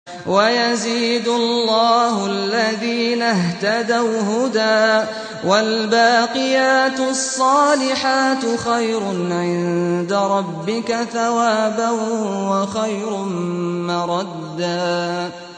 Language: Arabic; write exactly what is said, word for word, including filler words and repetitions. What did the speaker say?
ويزيد الله الذين اهتدوا هدى والباقيات الصالحات خير عند ربك ثوابا وخير مردا